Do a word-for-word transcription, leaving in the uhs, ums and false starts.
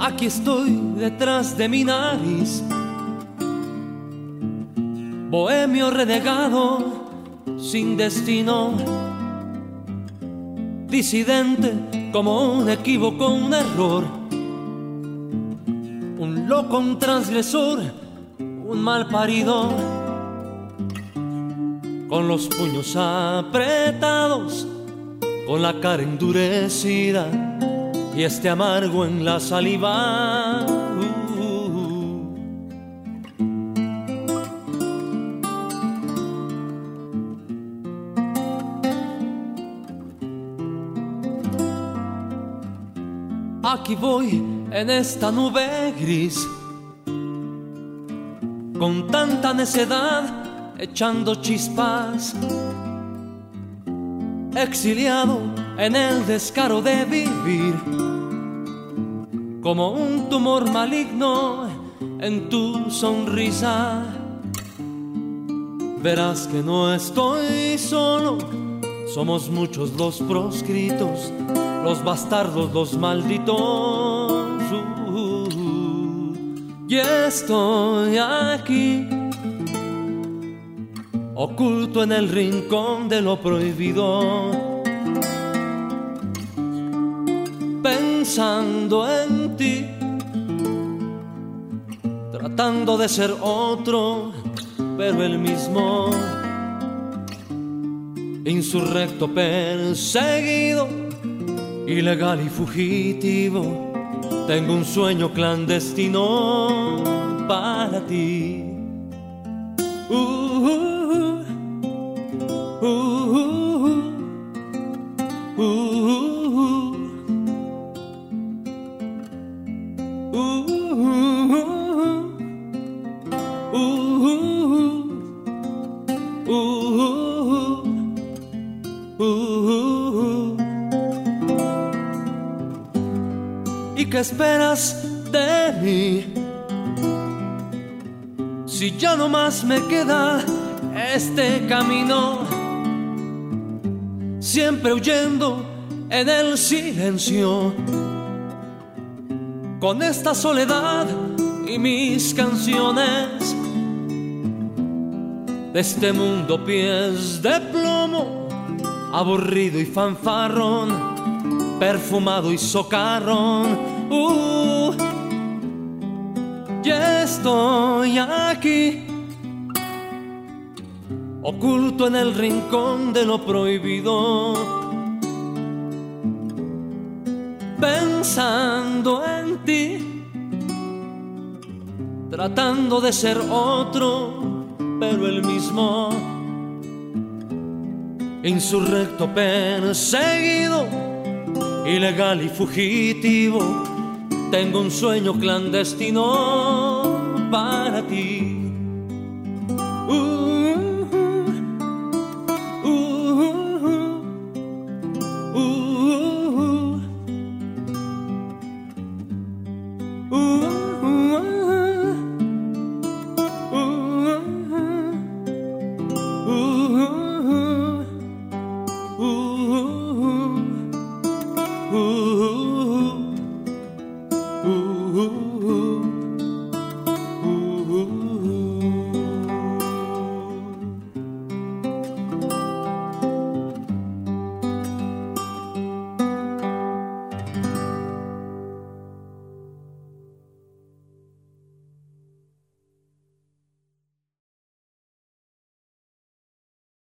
Aquí estoy detrás de mi nariz, bohemio renegado, sin destino, disidente como un equívoco, un error, un loco, un transgresor, un mal parido, con los puños apretados, con la cara endurecida y este amargo en la saliva. Uh, uh. Aquí voy en esta nube gris, con tanta necedad, echando chispas, exiliado en el descaro de vivir, como un tumor maligno en tu sonrisa. Verás que no estoy solo, somos muchos los proscritos, los bastardos, los malditos. Uh, y estoy aquí, oculto en el rincón de lo prohibido, pensando en ti, tratando de ser otro, pero el mismo, insurrecto, perseguido, ilegal y fugitivo. Tengo un sueño clandestino para ti. Uh, uh, uh, uh, uh, uh. ¿Y qué esperas de mí? Si ya no más me queda este camino, siempre huyendo en el silencio, con esta soledad y mis canciones, de este mundo pies de plomo, aburrido y fanfarrón, perfumado y socarrón. Uh, ya estoy aquí, oculto en el rincón de lo prohibido, pensando en ti, tratando de ser otro, pero el mismo, insurrecto, perseguido, ilegal y fugitivo. Tengo un sueño clandestino para ti. Uh,